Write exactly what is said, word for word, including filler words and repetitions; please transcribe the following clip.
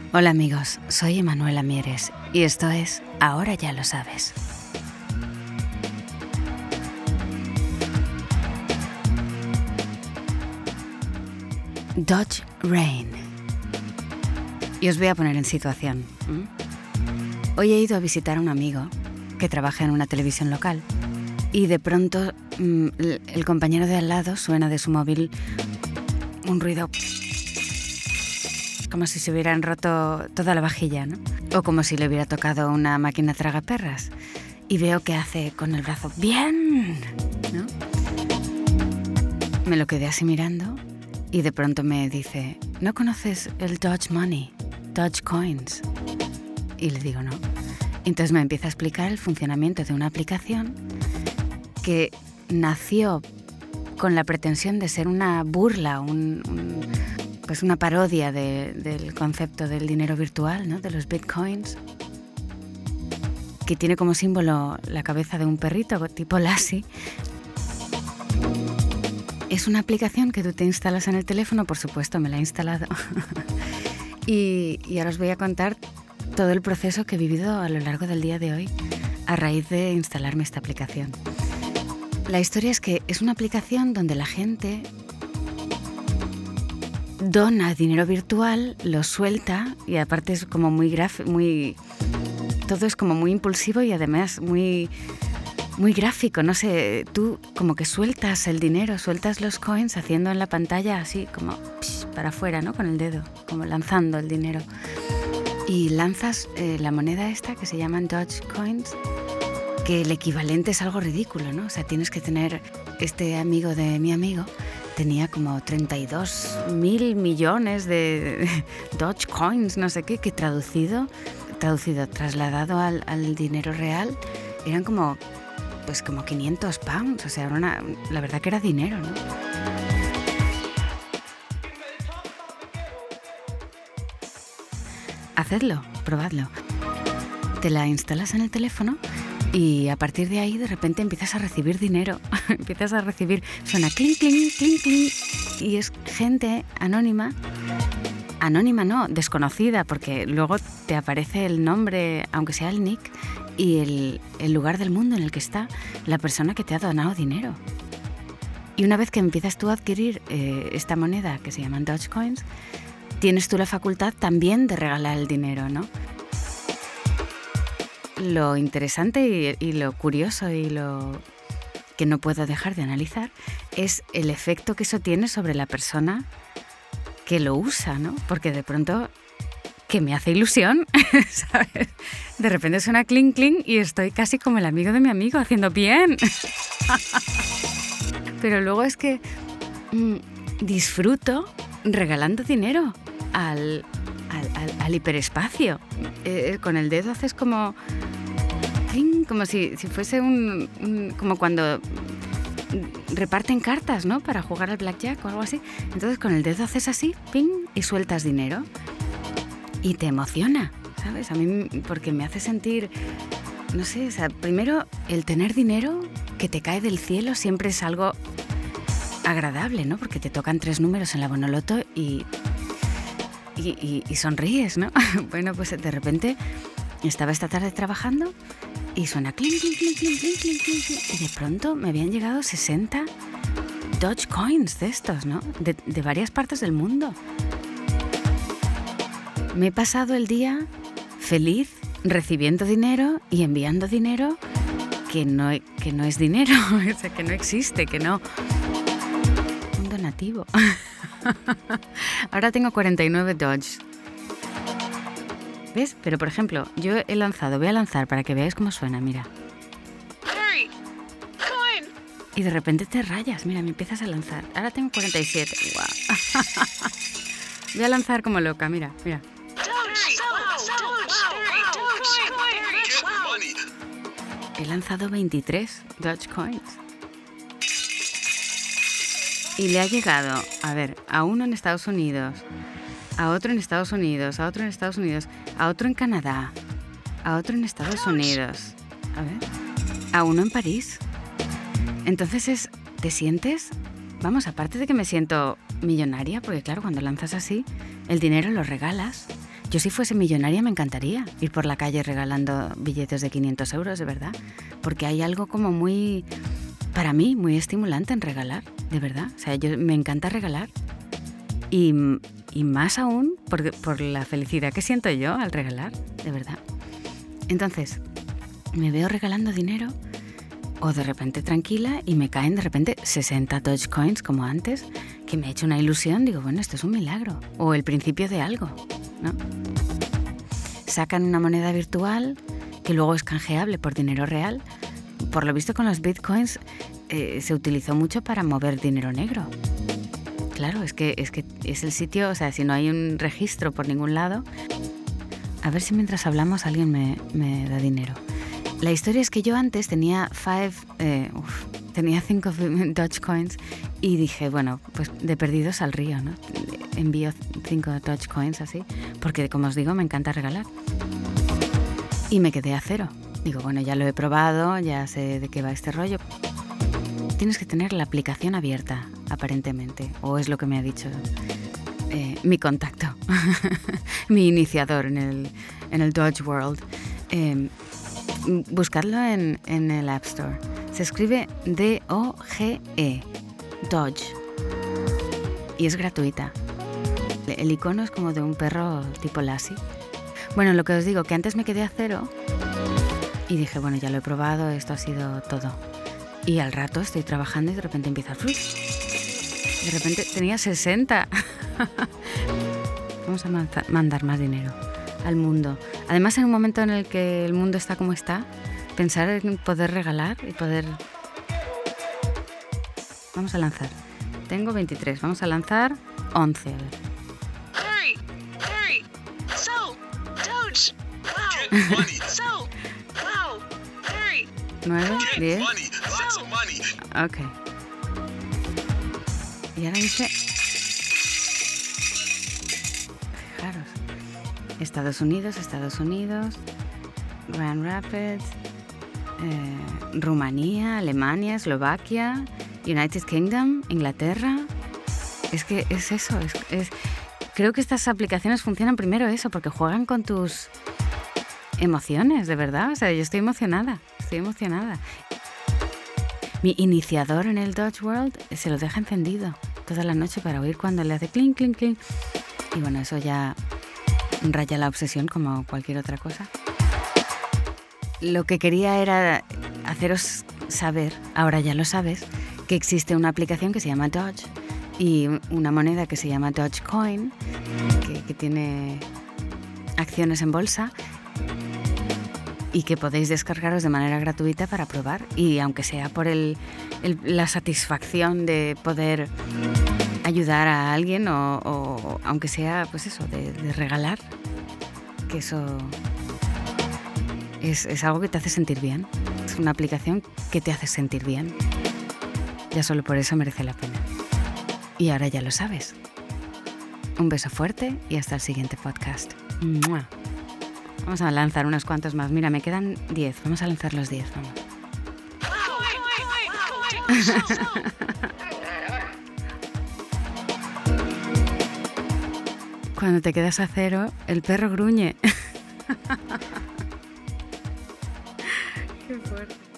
Hola amigos, soy Emanuela Mieres y esto es Ahora ya lo sabes. Dodge Rain. Y os voy a poner en situación. Hoy he ido a visitar a un amigo que trabaja en una televisión local y de pronto mmm, el compañero de al lado suena de su móvil un ruido como si se hubieran roto toda la vajilla, ¿no? O como si le hubiera tocado una máquina tragaperras. Y veo que hace con el brazo ¡bien!, ¿no? Me lo quedé así mirando y de pronto me dice: ¿no conoces el Dodge Money, Dodge Coins? Y le digo no. Entonces me empieza a explicar el funcionamiento de una aplicación que nació con la pretensión de ser una burla, un, un, pues una parodia de, del concepto del dinero virtual, ¿no? De los bitcoins, que tiene como símbolo la cabeza de un perrito tipo Lassie. Es una aplicación que tú te instalas en el teléfono, por supuesto me la he instalado, y, y ahora os voy a contar todo el proceso que he vivido a lo largo del día de hoy a raíz de instalarme esta aplicación. La historia es que es una aplicación donde la gente dona dinero virtual, lo suelta y aparte es como muy graf- muy todo es como muy impulsivo y además muy muy gráfico, no sé, tú como que sueltas el dinero, sueltas los coins haciendo en la pantalla así como psh, para afuera, ¿no? Con el dedo, como lanzando el dinero. Y lanzas eh, la moneda esta que se llaman Dodge Coins, que el equivalente es algo ridículo, ¿no? O sea, tienes que tener, este amigo de mi amigo tenía como treinta y dos mil millones de Dodge Coins, no sé qué, que traducido, traducido, trasladado al, al dinero real, eran como, pues como quinientos pounds, o sea, era una, la verdad que era dinero, ¿no? Hacedlo, probadlo. Te la instalas en el teléfono y a partir de ahí de repente empiezas a recibir dinero. Empiezas a recibir, suena clink, clink, clink, clink. Y es gente anónima. Anónima no, desconocida, porque luego te aparece el nombre, aunque sea el nick, y el, el lugar del mundo en el que está la persona que te ha donado dinero. Y una vez que empiezas tú a adquirir eh, esta moneda que se llaman Dodge Coins, tienes tú la facultad también de regalar el dinero, ¿no? Lo interesante y, y lo curioso y lo que no puedo dejar de analizar es el efecto que eso tiene sobre la persona que lo usa, ¿no? Porque de pronto, que me hace ilusión, ¿sabes? De repente suena clink, clink y estoy casi como el amigo de mi amigo haciendo bien. Pero luego es que mmm, disfruto regalando dinero al, al, al, al hiperespacio. Eh, con el dedo haces como... como si, si fuese un, un... como cuando reparten cartas, ¿no? Para jugar al blackjack o algo así. Entonces con el dedo haces así, ping, y sueltas dinero. Y te emociona, ¿sabes? A mí, porque me hace sentir... No sé, o sea, primero, el tener dinero que te cae del cielo siempre es algo agradable, ¿no? Porque te tocan tres números en la Bonoloto y... Y, y, y sonríes, ¿no? Bueno, pues de repente estaba esta tarde trabajando y suena clink, clink, clink, clink, clink, clink, clink, y de pronto me habían llegado sesenta Dodge Coins de estos, ¿no? De, de varias partes del mundo. Me he pasado el día feliz recibiendo dinero y enviando dinero que no, que no es dinero, o sea, que no existe, que no... Un donativo. Ahora tengo cuarenta y nueve Dodge. ¿Ves? Pero por ejemplo, yo he lanzado, voy a lanzar para que veáis cómo suena, mira. Y de repente te rayas, mira, me empiezas a lanzar. Ahora tengo cuarenta y siete. Wow. Voy a lanzar como loca, mira, mira. He lanzado veintitrés Dodge Coins. Y le ha llegado, a ver, a uno en Estados Unidos, a otro en Estados Unidos, a otro en Estados Unidos, a otro en Canadá, a otro en Estados Unidos, a ver, a uno en París. Entonces es, ¿te sientes? Vamos, aparte de que me siento millonaria, porque claro, cuando lanzas así, el dinero lo regalas Yo si fuese millonaria me encantaría ir por la calle regalando billetes de quinientos euros, de verdad. Porque hay algo como muy, para mí, muy estimulante en regalar, de verdad. O sea, yo me encanta regalar. Y, y más aún por, por la felicidad que siento yo al regalar, de verdad. Entonces, me veo regalando dinero o de repente tranquila y me caen de repente sesenta Dogecoins como antes, que me ha hecho una ilusión. Digo, bueno, esto es un milagro o el principio de algo, ¿no? Sacan una moneda virtual que luego es canjeable por dinero real. Por lo visto con los bitcoins eh, se utilizó mucho para mover dinero negro. Claro, es que, es que es el sitio, o sea, si no hay un registro por ningún lado. A ver si mientras hablamos alguien me, me da dinero. La historia es que yo antes tenía five, eh, uf, tenía cinco Dogecoins y dije, bueno, pues de perdidos al río, ¿no? Envío cinco Dogecoins así, porque como os digo, me encanta regalar. Y me quedé a cero. Digo, bueno, ya lo he probado, ya sé de qué va este rollo. Tienes que tener la aplicación abierta, aparentemente, o es lo que me ha dicho eh, mi contacto, mi iniciador en el, en el Doge World. Eh, buscadlo en, en el App Store. Se escribe D O G E, Doge, y es gratuita. El icono es como de un perro tipo Lassie. Bueno, lo que os digo, que antes me quedé a cero y dije, bueno, ya lo he probado, esto ha sido todo. Y al rato estoy trabajando y de repente empieza a... De repente tenía sesenta. Vamos a mandar más dinero al mundo. Además, en un momento en el que el mundo está como está, pensar en poder regalar y poder... Vamos a lanzar. Tengo veintitrés. Vamos a lanzar once. A ver. Hurry, hurry. So, Doge. Wow. So, wow. Hurry. nueve, diez. Ok. Y ahora dice... Fijaros. Estados Unidos, Estados Unidos, Grand Rapids, eh, Rumanía, Alemania, Eslovaquia, United Kingdom, Inglaterra. Es que es eso. Es, es, creo que estas aplicaciones funcionan primero eso, porque juegan con tus emociones, de verdad. O sea, yo estoy emocionada, estoy emocionada. Mi iniciador en el Doge World se lo deja encendido toda la noche para oír cuando le hace clink, clink, clink. Y bueno, eso ya raya la obsesión como cualquier otra cosa. Lo que quería era haceros saber, ahora ya lo sabes, que existe una aplicación que se llama Doge y una moneda que se llama Dogecoin, que, que tiene acciones en bolsa y que podéis descargaros de manera gratuita para probar. Y aunque sea por el, el, la satisfacción de poder ayudar a alguien o, o aunque sea pues eso, de, de regalar, que eso es, es algo que te hace sentir bien. Es una aplicación que te hace sentir bien. Ya solo por eso merece la pena. Y ahora ya lo sabes. Un beso fuerte y hasta el siguiente podcast. ¡Mua! Vamos a lanzar unos cuantos más. Mira, me quedan diez. Vamos a lanzar los diez. Vamos. Cuando te quedas a cero, el perro gruñe. Qué fuerte.